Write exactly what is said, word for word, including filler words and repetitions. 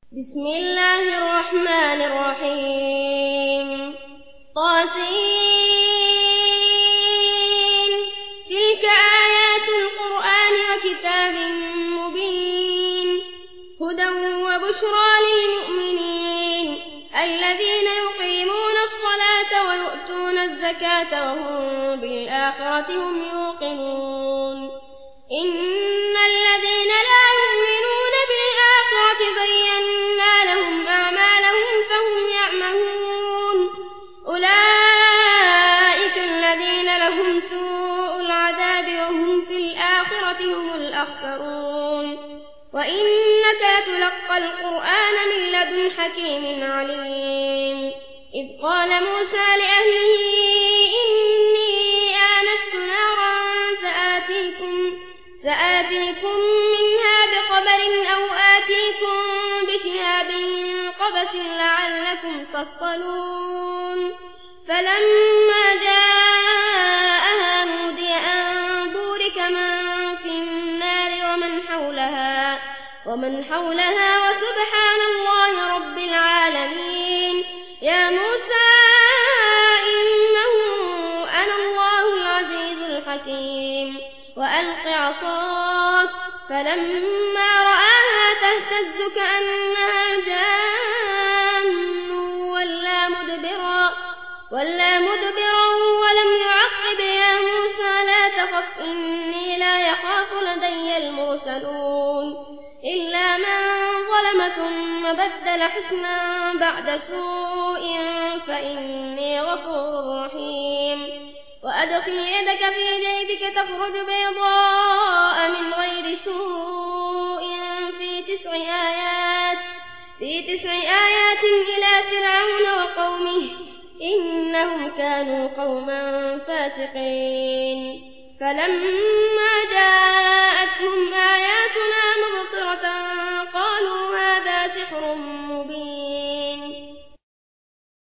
بسم الله الرحمن الرحيم طاسين تلك آيات القرآن وكتاب مبين هدى وبشرى للمؤمنين الذين يقيمون الصلاة ويؤتون الزكاة وهم بالآخرة هم يوقنون إن الذين لا يؤمنون بالآخرة زينا لهم أعمالهم فهم يعمهون أولئك الذين لهم سوء العذاب وهم في الآخرة هم الأخسرون وإنك لتلقى القرآن من لدن حكيم عليم إذ قال موسى لأهله إني آنست نارا سآتيكم, سآتيكم منها بخبر أو آتيكم بشهاب قبس لعلكم تصطلون فلما جاءها نودي أن بورك من في النار ومن حولها, ومن حولها وسبحان الله رب العالمين يا موسى إنه أنا الله العزيز الحكيم وألق عصاك فلما رآها تهتز كأنها جان ولا مدبرا, ولا مدبرا ولم يعقب يا موسى لا تخف إني لا يخاف لدي المرسلون إلا من ظلم ثم بدل حسنا بعد سوء فإني غفور رحيم وأدخل يدك في جيبك تخرج بيضاء من غير سوء في تسع آيات, في تسع آيات إلى فرعون وقومه إنهم كانوا قوما فاسقين فلما